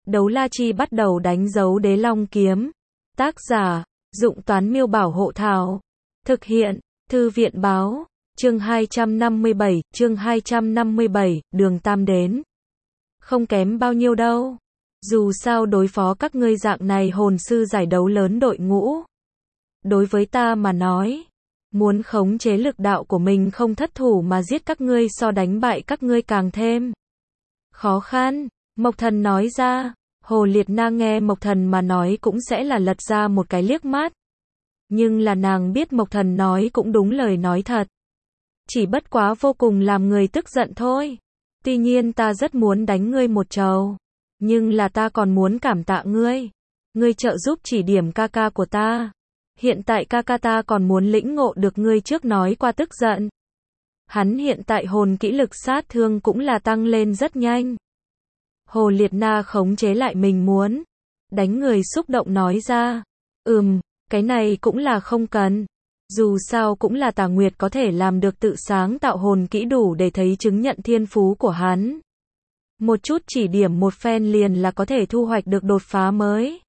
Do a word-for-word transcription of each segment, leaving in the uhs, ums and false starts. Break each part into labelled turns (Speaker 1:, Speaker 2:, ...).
Speaker 1: Đấu la chi bắt đầu đánh dấu đế long kiếm. Tác giả, Dụng Toán Miêu Bảo Hộ Thảo. Thực hiện, Thư viện Báo. Chương hai trăm năm mươi bảy, chương hai trăm năm mươi bảy, đường tam đến. Không kém bao nhiêu đâu. Dù sao đối phó các ngươi dạng này hồn sư giải đấu lớn đội ngũ. Đối với ta mà nói, muốn khống chế lực đạo của mình không thất thủ mà giết các ngươi so đánh bại các ngươi càng thêm khó khăn. Mộc Thần nói ra. Hồ Liệt Na nghe Mộc Thần mà nói cũng sẽ là lật ra một cái liếc mắt. Nhưng là nàng biết Mộc Thần nói cũng đúng lời nói thật. Chỉ bất quá vô cùng làm người tức giận thôi. Tuy nhiên ta rất muốn đánh ngươi một trầu. Nhưng là ta còn muốn cảm tạ ngươi. Ngươi trợ giúp chỉ điểm ca ca của ta. Hiện tại ca ca ta còn muốn lĩnh ngộ được ngươi trước nói qua tức giận. Hắn hiện tại hồn kỹ lực sát thương cũng là tăng lên rất nhanh. Hồ Liệt Na khống chế lại mình muốn đánh người xúc động nói ra. Ừm, cái này cũng là không cần. Dù sao cũng là Tà Nguyệt có thể làm được tự sáng tạo hồn kỹ đủ để thấy chứng nhận thiên phú của hắn. Một chút chỉ điểm một phen liền là có thể thu hoạch được đột phá mới.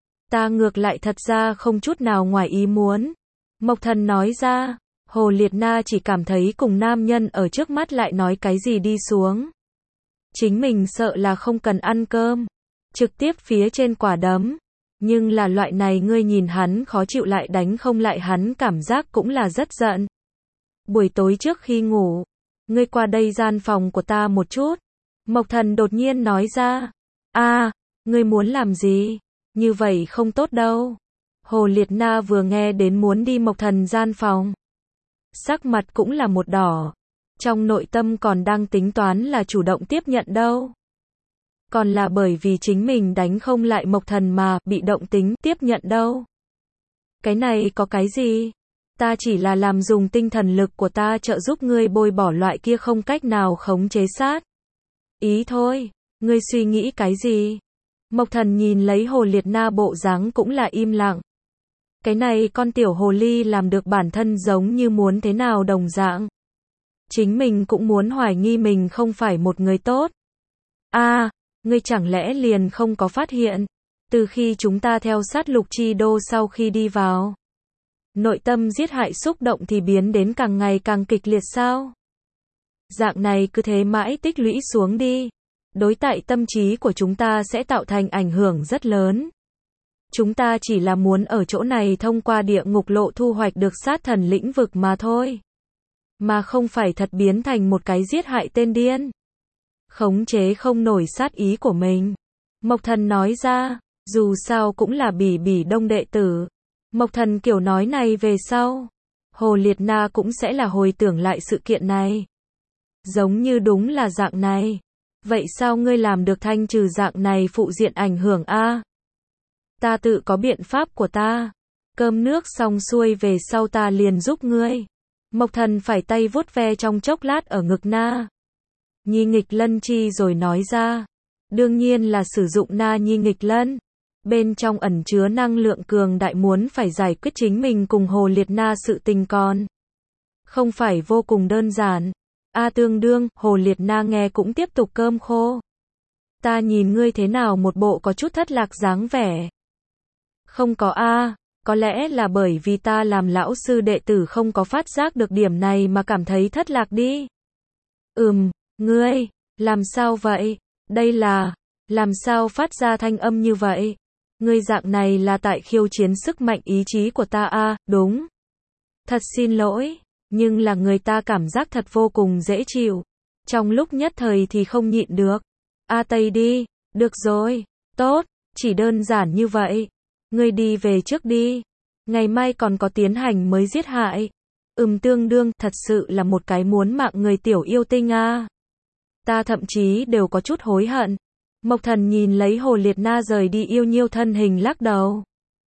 Speaker 1: Ta ngược lại thật ra không chút nào ngoài ý muốn. Mộc Thần nói ra. Hồ Liệt Na chỉ cảm thấy cùng nam nhân ở trước mắt lại nói cái gì đi xuống. Chính mình sợ là không cần ăn cơm. Trực tiếp phía trên quả đấm. Nhưng là loại này ngươi nhìn hắn khó chịu lại đánh không lại hắn cảm giác cũng là rất giận. Buổi tối trước khi ngủ, ngươi qua đây gian phòng của ta một chút. Mộc Thần đột nhiên nói ra. A, ngươi muốn làm gì? Như vậy không tốt đâu. Hồ Liệt Na vừa nghe đến muốn đi Mộc Thần gian phòng. Sắc mặt cũng là một đỏ. Trong nội tâm còn đang tính toán là chủ động tiếp nhận đâu. Còn là bởi vì chính mình đánh không lại Mộc Thần mà bị động tính tiếp nhận đâu. Cái này có cái gì? Ta chỉ là làm dùng tinh thần lực của ta trợ giúp ngươi bôi bỏ loại kia không cách nào khống chế sát ý thôi. Ngươi suy nghĩ cái gì? Mộc Thần nhìn lấy Hồ Liệt Na bộ dáng cũng là im lặng. Cái này con tiểu hồ ly làm được bản thân giống như muốn thế nào đồng dạng. Chính mình cũng muốn hoài nghi mình không phải một người tốt. A, à, ngươi chẳng lẽ liền không có phát hiện, từ khi chúng ta theo sát Lục Chi Đô sau khi đi vào, nội tâm giết hại xúc động thì biến đến càng ngày càng kịch liệt sao? Dạng này cứ thế mãi tích lũy xuống đi, đối tại tâm trí của chúng ta sẽ tạo thành ảnh hưởng rất lớn. Chúng ta chỉ là muốn ở chỗ này thông qua địa ngục lộ thu hoạch được sát thần lĩnh vực mà thôi. Mà không phải thật biến thành một cái giết hại tên điên. Khống chế không nổi sát ý của mình. Mộc Thần nói ra, dù sao cũng là bỉ bỉ đông đệ tử. Mộc Thần kiểu nói này về sau. Hồ Liệt Na cũng sẽ là hồi tưởng lại sự kiện này. Giống như đúng là dạng này. Vậy sao ngươi làm được thanh trừ dạng này phụ diện ảnh hưởng a? Ta tự có biện pháp của ta. Cơm nước xong xuôi về sau ta liền giúp ngươi. Mộc Thần phải tay vuốt ve trong chốc lát ở ngực Na Nhi Nghịch Lân chi rồi nói ra. Đương nhiên là sử dụng Na Nhi Nghịch Lân. Bên trong ẩn chứa năng lượng cường đại muốn phải giải quyết chính mình cùng Hồ Liệt Na sự tình còn không phải vô cùng đơn giản. A tương đương, Hồ Liệt Na nghe cũng tiếp tục cơm khô. Ta nhìn ngươi thế nào một bộ có chút thất lạc dáng vẻ. Không có a, có lẽ là bởi vì ta làm lão sư đệ tử không có phát giác được điểm này mà cảm thấy thất lạc đi. Ừm, ngươi, làm sao vậy? Đây là, làm sao phát ra thanh âm như vậy? Ngươi dạng này là tại khiêu chiến sức mạnh ý chí của ta a, đúng. Thật xin lỗi, nhưng là người ta cảm giác thật vô cùng dễ chịu. Trong lúc nhất thời thì không nhịn được. A Tây đi, được rồi, tốt, chỉ đơn giản như vậy. Ngươi đi về trước đi. Ngày mai còn có tiến hành mới giết hại. Ừm tương đương, thật sự là một cái muốn mạng người tiểu yêu tinh a. Ta thậm chí đều có chút hối hận. Mộc Thần nhìn lấy Hồ Liệt Na rời đi yêu nhiêu thân hình lắc đầu.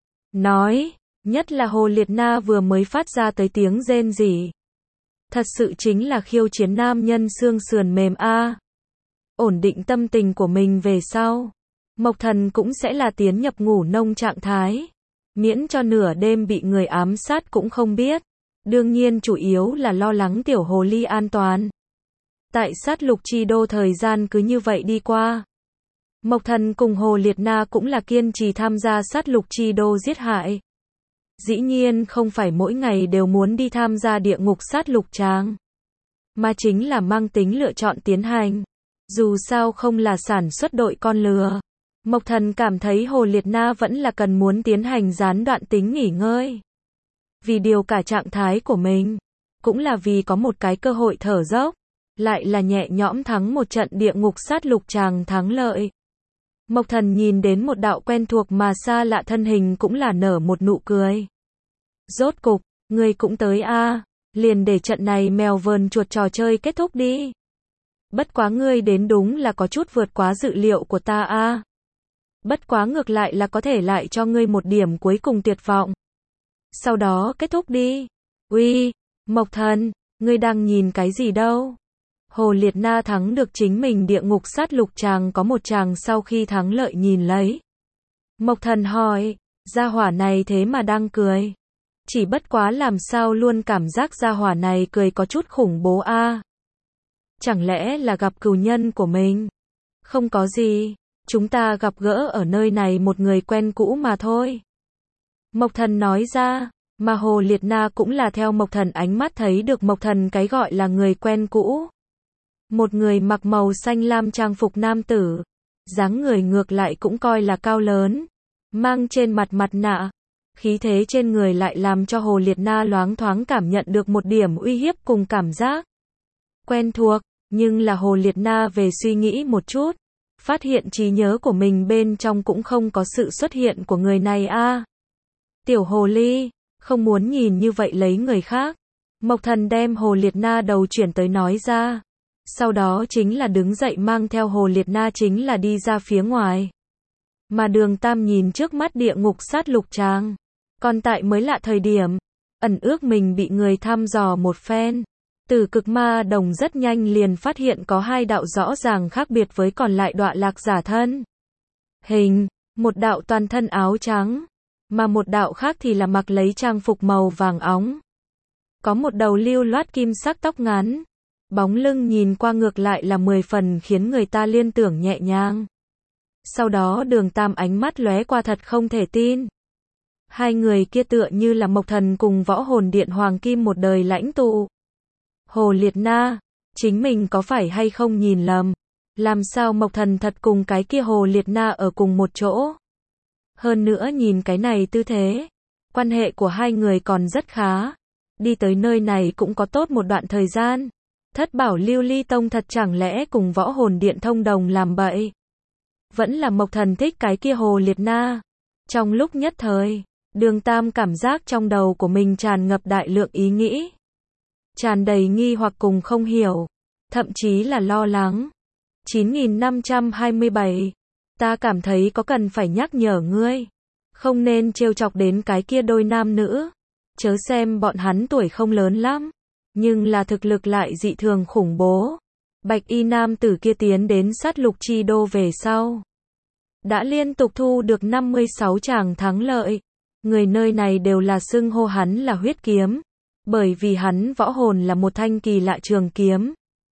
Speaker 1: Nói, nhất là Hồ Liệt Na vừa mới phát ra tới tiếng rên rỉ. Thật sự chính là khiêu chiến nam nhân xương sườn mềm a. Ổn định tâm tình của mình về sau. Mộc Thần cũng sẽ là tiến nhập ngủ nông trạng thái. Miễn cho nửa đêm bị người ám sát cũng không biết. Đương nhiên chủ yếu là lo lắng tiểu hồ ly an toàn. Tại sát Lục Chi Đô thời gian cứ như vậy đi qua. Mộc Thần cùng Hồ Liệt Na cũng là kiên trì tham gia sát lục chi đô giết hại. Dĩ nhiên không phải mỗi ngày đều muốn đi tham gia địa ngục sát lục tràng, mà chính là mang tính lựa chọn tiến hành. Dù sao không là sản xuất đội con lừa. Mộc Thần cảm thấy Hồ Liệt Na vẫn là cần muốn tiến hành gián đoạn tính nghỉ ngơi. Vì điều cả trạng thái của mình, cũng là vì có một cái cơ hội thở dốc, lại là nhẹ nhõm thắng một trận địa ngục sát lục tràng thắng lợi. Mộc Thần nhìn đến một đạo quen thuộc mà xa lạ thân hình cũng là nở một nụ cười. Rốt cục, ngươi cũng tới a, à, liền để trận này mèo vờn chuột trò chơi kết thúc đi. Bất quá ngươi đến đúng là có chút vượt quá dự liệu của ta a. À. Bất quá ngược lại là có thể lại cho ngươi một điểm cuối cùng tuyệt vọng. Sau đó kết thúc đi. Uy, Mộc Thần, ngươi đang nhìn cái gì đâu? Hồ Liệt Na thắng được chính mình địa ngục sát lục tràng có một chàng sau khi thắng lợi nhìn lấy. Mộc Thần hỏi, gia hỏa này thế mà đang cười. Chỉ bất quá làm sao luôn cảm giác gia hỏa này cười có chút khủng bố a. À. Chẳng lẽ là gặp cừu nhân của mình? Không có gì, chúng ta gặp gỡ ở nơi này một người quen cũ mà thôi. Mộc Thần nói ra, mà Hồ Liệt Na cũng là theo Mộc Thần ánh mắt thấy được Mộc Thần cái gọi là người quen cũ. Một người mặc màu xanh lam trang phục nam tử, dáng người ngược lại cũng coi là cao lớn, mang trên mặt mặt nạ, khí thế trên người lại làm cho Hồ Liệt Na loáng thoáng cảm nhận được một điểm uy hiếp cùng cảm giác quen thuộc, nhưng là Hồ Liệt Na về suy nghĩ một chút, phát hiện trí nhớ của mình bên trong cũng không có sự xuất hiện của người này a. À. Tiểu hồ ly, không muốn nhìn như vậy lấy người khác. Mộc Thần đem Hồ Liệt Na đầu chuyển tới nói ra. Sau đó chính là đứng dậy mang theo Hồ Liệt Na chính là đi ra phía ngoài. Mà Đường Tam nhìn trước mắt địa ngục sát lục tràng. Còn tại mới lạ thời điểm, ẩn ước mình bị người thăm dò một phen. Từ cực ma đồng rất nhanh liền phát hiện có hai đạo rõ ràng khác biệt với còn lại đọa lạc giả thân. Hình, một đạo toàn thân áo trắng, mà một đạo khác thì là mặc lấy trang phục màu vàng óng. Có một đầu lưu loát kim sắc tóc ngắn. Bóng lưng nhìn qua ngược lại là mười phần khiến người ta liên tưởng nhẹ nhàng. Sau đó Đường Tam ánh mắt lóe qua thật không thể tin. Hai người kia tựa như là Mộc Thần cùng Võ Hồn Điện Hoàng Kim một đời lãnh tụ. Hồ Liệt Na, chính mình có phải hay không nhìn lầm? Làm sao Mộc Thần thật cùng cái kia Hồ Liệt Na ở cùng một chỗ? Hơn nữa nhìn cái này tư thế, quan hệ của hai người còn rất khá. Đi tới nơi này cũng có tốt một đoạn thời gian. Thất bảo Lưu Ly Tông thật chẳng lẽ cùng Võ Hồn Điện thông đồng làm bậy? Vẫn là Mộc Thần thích cái kia Hồ Liệt Na. Trong lúc nhất thời, Đường Tam cảm giác trong đầu của mình tràn ngập đại lượng ý nghĩ. Tràn đầy nghi hoặc cùng không hiểu, thậm chí là lo lắng. chín nghìn năm trăm hai mươi bảy. Ta cảm thấy có cần phải nhắc nhở ngươi. Không nên trêu chọc đến cái kia đôi nam nữ. Chớ xem bọn hắn tuổi không lớn lắm. Nhưng là thực lực lại dị thường khủng bố. Bạch y nam tử kia tiến đến sát lục chi đô về sau. Đã liên tục thu được năm mươi sáu tràng thắng lợi. Người nơi này đều là xưng hô hắn là huyết kiếm. Bởi vì hắn võ hồn là một thanh kỳ lạ trường kiếm.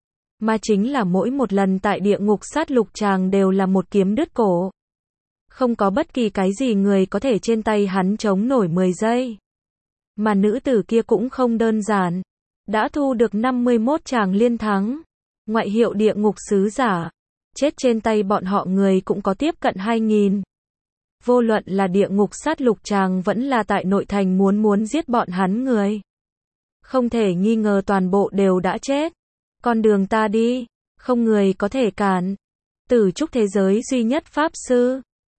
Speaker 1: Mà chính là mỗi một lần tại địa ngục sát lục tràng đều là một kiếm đứt cổ. Không có bất kỳ cái gì người có thể trên tay hắn chống nổi mười giây. Mà nữ tử kia cũng không đơn giản. Đã thu được năm mươi mốt tràng liên thắng. Ngoại hiệu địa ngục sứ giả. Chết trên tay bọn họ người cũng có tiếp cận hai nghìn. Vô luận là địa ngục sát lục tràng vẫn là tại nội thành muốn muốn giết bọn hắn người. Không thể nghi ngờ toàn bộ đều đã chết. Con đường ta đi, không người có thể cản. Tử trúc thế giới duy nhất pháp sư.